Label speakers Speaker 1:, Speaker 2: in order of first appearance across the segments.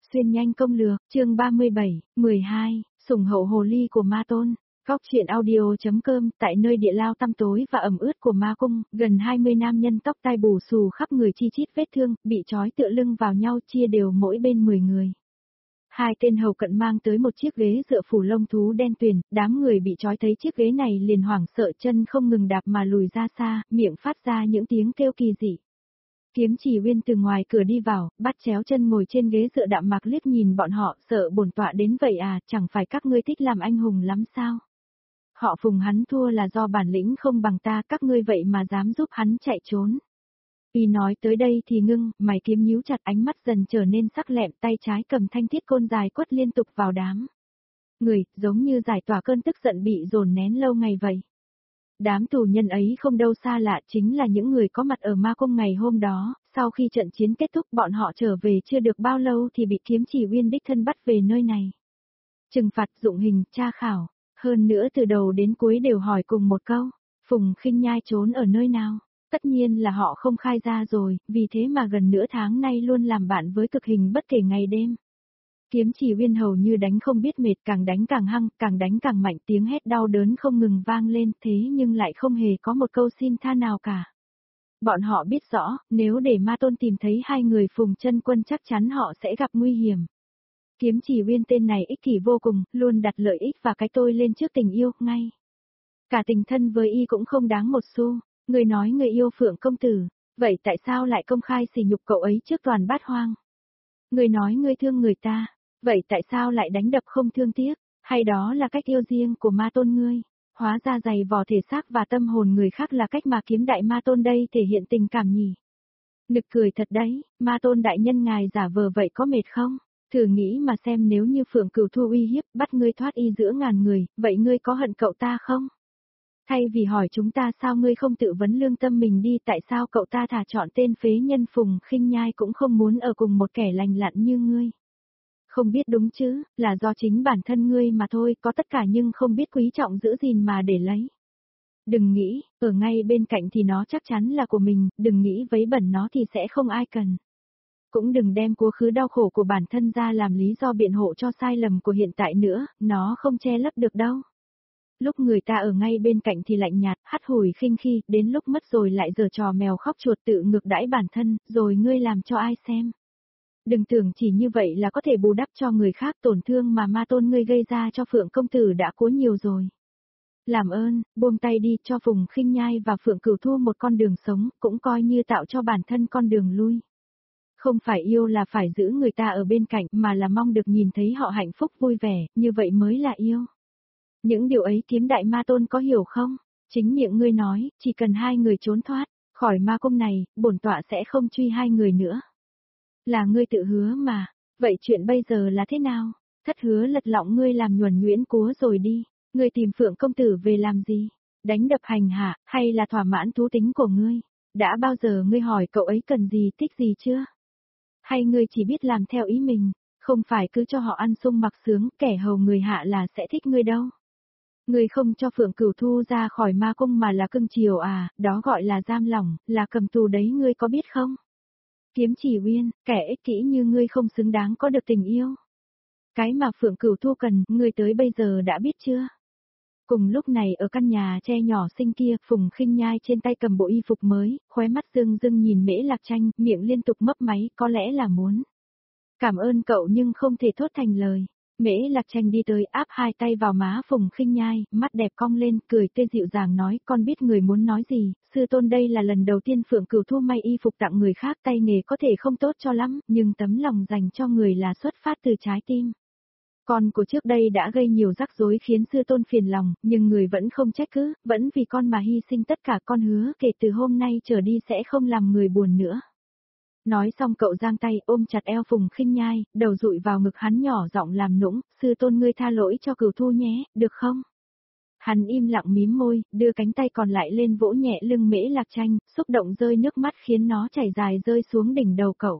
Speaker 1: Xuyên nhanh công lược, chương 37, 12, sủng hậu hồ ly của ma tôn. Góc truyện audio.com. Tại nơi địa lao tăm tối và ẩm ướt của ma cung, gần 20 nam nhân tóc tai bù xù khắp người chi chít vết thương, bị trói tựa lưng vào nhau chia đều mỗi bên 10 người. Hai tên hầu cận mang tới một chiếc ghế dựa phủ lông thú đen tuyền, đám người bị trói thấy chiếc ghế này liền hoảng sợ, chân không ngừng đạp mà lùi ra xa, miệng phát ra những tiếng kêu kỳ dị. Kiếm Chỉ Uyên từ ngoài cửa đi vào, bắt chéo chân ngồi trên ghế dựa đạm mạc liếc nhìn bọn họ, sợ bổn tọa đến vậy à, chẳng phải các ngươi thích làm anh hùng lắm sao? Họ Phùng hắn thua là do bản lĩnh không bằng ta, các ngươi vậy mà dám giúp hắn chạy trốn. Y nói tới đây thì ngưng, mày kiếm nhíu chặt, ánh mắt dần trở nên sắc lẹm, tay trái cầm thanh thiết côn dài quất liên tục vào đám người, giống như giải tỏa cơn tức giận bị dồn nén lâu ngày vậy. Đám tù nhân ấy không đâu xa lạ, chính là những người có mặt ở ma cung ngày hôm đó, sau khi trận chiến kết thúc bọn họ trở về chưa được bao lâu thì bị Kiếm Chỉ Uyên đích thân bắt về nơi này. Trừng phạt, dụng hình, tra khảo, hơn nữa từ đầu đến cuối đều hỏi cùng một câu, Phùng Khinh Nhai trốn ở nơi nào? Tất nhiên là họ không khai ra rồi, vì thế mà gần nửa tháng nay luôn làm bạn với cực hình bất kể ngày đêm. Kiếm Chỉ Uyên hầu như đánh không biết mệt, càng đánh càng hăng, càng đánh càng mạnh, tiếng hét đau đớn không ngừng vang lên, thế nhưng lại không hề có một câu xin tha nào cả. Bọn họ biết rõ, nếu để ma tôn tìm thấy hai người Phùng Chân Quân chắc chắn họ sẽ gặp nguy hiểm. Kiếm Chỉ Uyên tên này ích kỷ vô cùng, luôn đặt lợi ích và cái tôi lên trước tình yêu, ngay cả tình thân với y cũng không đáng một xu. Người nói người yêu Phượng công tử, vậy tại sao lại công khai sỉ nhục cậu ấy trước toàn bát hoang? Người nói người thương người ta, vậy tại sao lại đánh đập không thương tiếc, hay đó là cách yêu riêng của ma tôn ngươi? Hóa ra giày vò thể xác và tâm hồn người khác là cách mà kiếm đại ma tôn đây thể hiện tình cảm nhỉ? Nực cười thật đấy, ma tôn đại nhân ngài giả vờ vậy có mệt không? Thử nghĩ mà xem, nếu như Phượng Cửu Thu uy hiếp bắt ngươi thoát y giữa ngàn người, vậy ngươi có hận cậu ta không? Thay vì hỏi chúng ta sao ngươi không tự vấn lương tâm mình đi, tại sao cậu ta thà chọn tên phế nhân Phùng Khinh Nhai cũng không muốn ở cùng một kẻ lành lặn như ngươi. Không biết đúng chứ, là do chính bản thân ngươi mà thôi, có tất cả nhưng không biết quý trọng giữ gìn mà để lấy. Đừng nghĩ, ở ngay bên cạnh thì nó chắc chắn là của mình, đừng nghĩ vấy bẩn nó thì sẽ không ai cần. Cũng đừng đem quá khứ đau khổ của bản thân ra làm lý do biện hộ cho sai lầm của hiện tại nữa, nó không che lấp được đâu. Lúc người ta ở ngay bên cạnh thì lạnh nhạt, hắt hủi khinh khi, đến lúc mất rồi lại giở trò mèo khóc chuột tự ngược đãi bản thân, rồi ngươi làm cho ai xem. Đừng tưởng chỉ như vậy là có thể bù đắp cho người khác, tổn thương mà ma tôn ngươi gây ra cho Phượng công tử đã cố nhiều rồi. Làm ơn, buông tay đi, cho Phùng Khinh Nhai và Phượng Cửu Thu một con đường sống, cũng coi như tạo cho bản thân con đường lui. Không phải yêu là phải giữ người ta ở bên cạnh, mà là mong được nhìn thấy họ hạnh phúc vui vẻ, như vậy mới là yêu. Những điều ấy kiếm đại ma tôn có hiểu không? Chính miệng ngươi nói, chỉ cần hai người trốn thoát khỏi ma cung này, bổn tọa sẽ không truy hai người nữa. Là ngươi tự hứa mà, vậy chuyện bây giờ là thế nào? Thất hứa lật lọng ngươi làm nhuần nhuyễn cúa rồi đi, ngươi tìm Phượng công tử về làm gì? Đánh đập hành hạ, hay là thỏa mãn thú tính của ngươi? Đã bao giờ ngươi hỏi cậu ấy cần gì, thích gì chưa? Hay ngươi chỉ biết làm theo ý mình, không phải cứ cho họ ăn sung mặc sướng, kẻ hầu người hạ là sẽ thích ngươi đâu. Ngươi không cho Phượng Cửu Thu ra khỏi ma cung mà là cưng chiều à, đó gọi là giam lỏng, là cầm tù đấy, ngươi có biết không? Kiếm Chỉ Uyên, kẻ ích kỷ như ngươi không xứng đáng có được tình yêu. Cái mà Phượng Cửu Thu cần, ngươi tới bây giờ đã biết chưa? Cùng lúc này ở căn nhà tre nhỏ xinh kia, Phùng Khinh Nhai trên tay cầm bộ y phục mới, khóe mắt rưng rưng nhìn Mễ Lạc Tranh, miệng liên tục mấp máy, có lẽ là muốn cảm ơn cậu nhưng không thể thốt thành lời. Mễ Lạc Tranh đi tới áp hai tay vào má Phùng Khinh Nhai, mắt đẹp cong lên, cười tươi dịu dàng nói, con biết người muốn nói gì, sư tôn đây là lần đầu tiên Phượng Cửu Thu may y phục tặng người khác, tay nghề có thể không tốt cho lắm, nhưng tấm lòng dành cho người là xuất phát từ trái tim. Con của trước đây đã gây nhiều rắc rối khiến sư tôn phiền lòng, nhưng người vẫn không trách cứ, vẫn vì con mà hy sinh tất cả, con hứa kể từ hôm nay trở đi sẽ không làm người buồn nữa. Nói xong cậu giang tay ôm chặt eo Phùng Khinh Nhai, đầu dụi vào ngực hắn nhỏ giọng làm nũng, sư tôn ngươi tha lỗi cho Cửu Thu nhé, được không? Hắn im lặng mím môi, đưa cánh tay còn lại lên vỗ nhẹ lưng Mễ Lạc Tranh, xúc động rơi nước mắt khiến nó chảy dài rơi xuống đỉnh đầu cậu.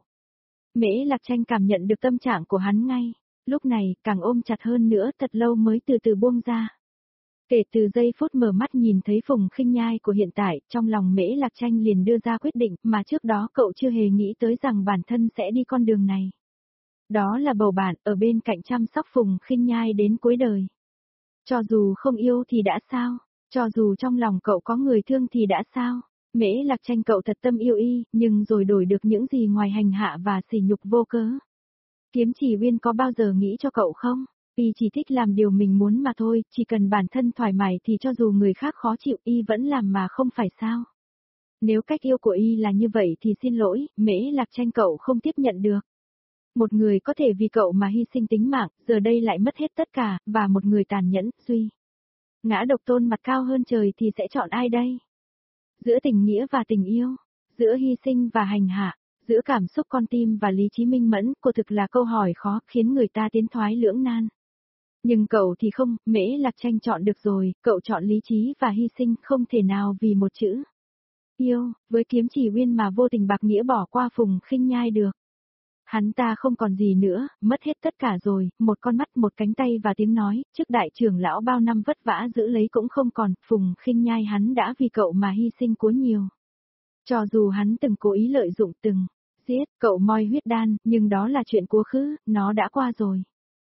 Speaker 1: Mễ Lạc Tranh cảm nhận được tâm trạng của hắn ngay, lúc này càng ôm chặt hơn nữa, thật lâu mới từ từ buông ra. Kể từ giây phút mở mắt nhìn thấy Phùng Khinh Nhai của hiện tại, trong lòng Mễ Lạc Tranh liền đưa ra quyết định mà trước đó cậu chưa hề nghĩ tới rằng bản thân sẽ đi con đường này. Đó là bầu bạn ở bên cạnh chăm sóc Phùng Khinh Nhai đến cuối đời. Cho dù không yêu thì đã sao? Cho dù trong lòng cậu có người thương thì đã sao? Mễ Lạc Tranh cậu thật tâm yêu y, nhưng rồi đổi được những gì ngoài hành hạ và sỉ nhục vô cớ. Kiếm Chỉ Uyên có bao giờ nghĩ cho cậu không? Y chỉ thích làm điều mình muốn mà thôi, chỉ cần bản thân thoải mái thì cho dù người khác khó chịu y vẫn làm mà không phải sao? Nếu cách yêu của y là như vậy thì xin lỗi, Mễ Lạc Tranh cậu không tiếp nhận được. Một người có thể vì cậu mà hy sinh tính mạng, giờ đây lại mất hết tất cả, và một người tàn nhẫn, duy ngã độc tôn mặt cao hơn trời thì sẽ chọn ai đây? Giữa tình nghĩa và tình yêu, giữa hy sinh và hành hạ, giữa cảm xúc con tim và lý trí minh mẫn, cô thực là câu hỏi khó khiến người ta tiến thoái lưỡng nan. Nhưng cậu thì không, Mễ Lạc Tranh chọn được rồi, cậu chọn lý trí và hy sinh không thể nào vì một chữ yêu, với Kiếm Chỉ Uyên mà vô tình bạc nghĩa bỏ qua Phùng Khinh Nhai được. Hắn ta không còn gì nữa, mất hết tất cả rồi, một con mắt, một cánh tay và tiếng nói, trước đại trưởng lão bao năm vất vả giữ lấy cũng không còn, Phùng Khinh Nhai hắn đã vì cậu mà hy sinh quá nhiều. Cho dù hắn từng cố ý lợi dụng từng giết cậu moi huyết đan, nhưng đó là chuyện quá khứ, nó đã qua rồi.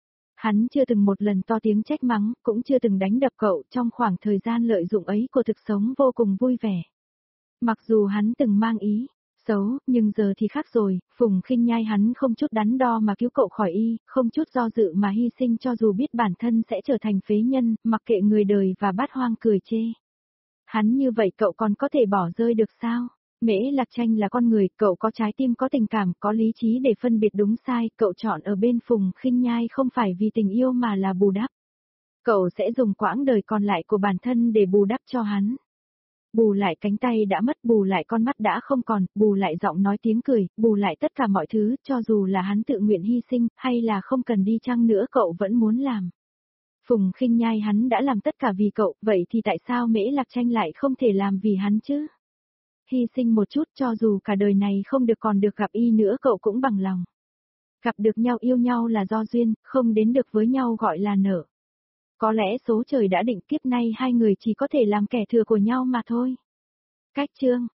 Speaker 1: Hắn chưa từng một lần to tiếng trách mắng, cũng chưa từng đánh đập cậu trong khoảng thời gian lợi dụng ấy của thực sống vô cùng vui vẻ. Mặc dù hắn từng mang ý xấu, nhưng giờ thì khác rồi, Phùng Khinh Nhai hắn không chút đắn đo mà cứu cậu khỏi y, không chút do dự mà hy sinh cho dù biết bản thân sẽ trở thành phế nhân, mặc kệ người đời và bát hoang cười chê. Hắn như vậy cậu còn có thể bỏ rơi được sao? Mễ Lạc Tranh là con người, cậu có trái tim, có tình cảm, có lý trí để phân biệt đúng sai, cậu chọn ở bên Phùng Khinh Nhai không phải vì tình yêu mà là bù đắp. Cậu sẽ dùng quãng đời còn lại của bản thân để bù đắp cho hắn. Bù lại cánh tay đã mất, bù lại con mắt đã không còn, bù lại giọng nói tiếng cười, bù lại tất cả mọi thứ, cho dù là hắn tự nguyện hy sinh, hay là không cần đi chăng nữa cậu vẫn muốn làm. Phùng Khinh Nhai hắn đã làm tất cả vì cậu, vậy thì tại sao Mễ Lạc Tranh lại không thể làm vì hắn chứ? Hy sinh một chút cho dù cả đời này không được còn được gặp y nữa cậu cũng bằng lòng. Gặp được nhau yêu nhau là do duyên, không đến được với nhau gọi là nợ. Có lẽ số trời đã định kiếp nay hai người chỉ có thể làm kẻ thừa của nhau mà thôi. Cách chương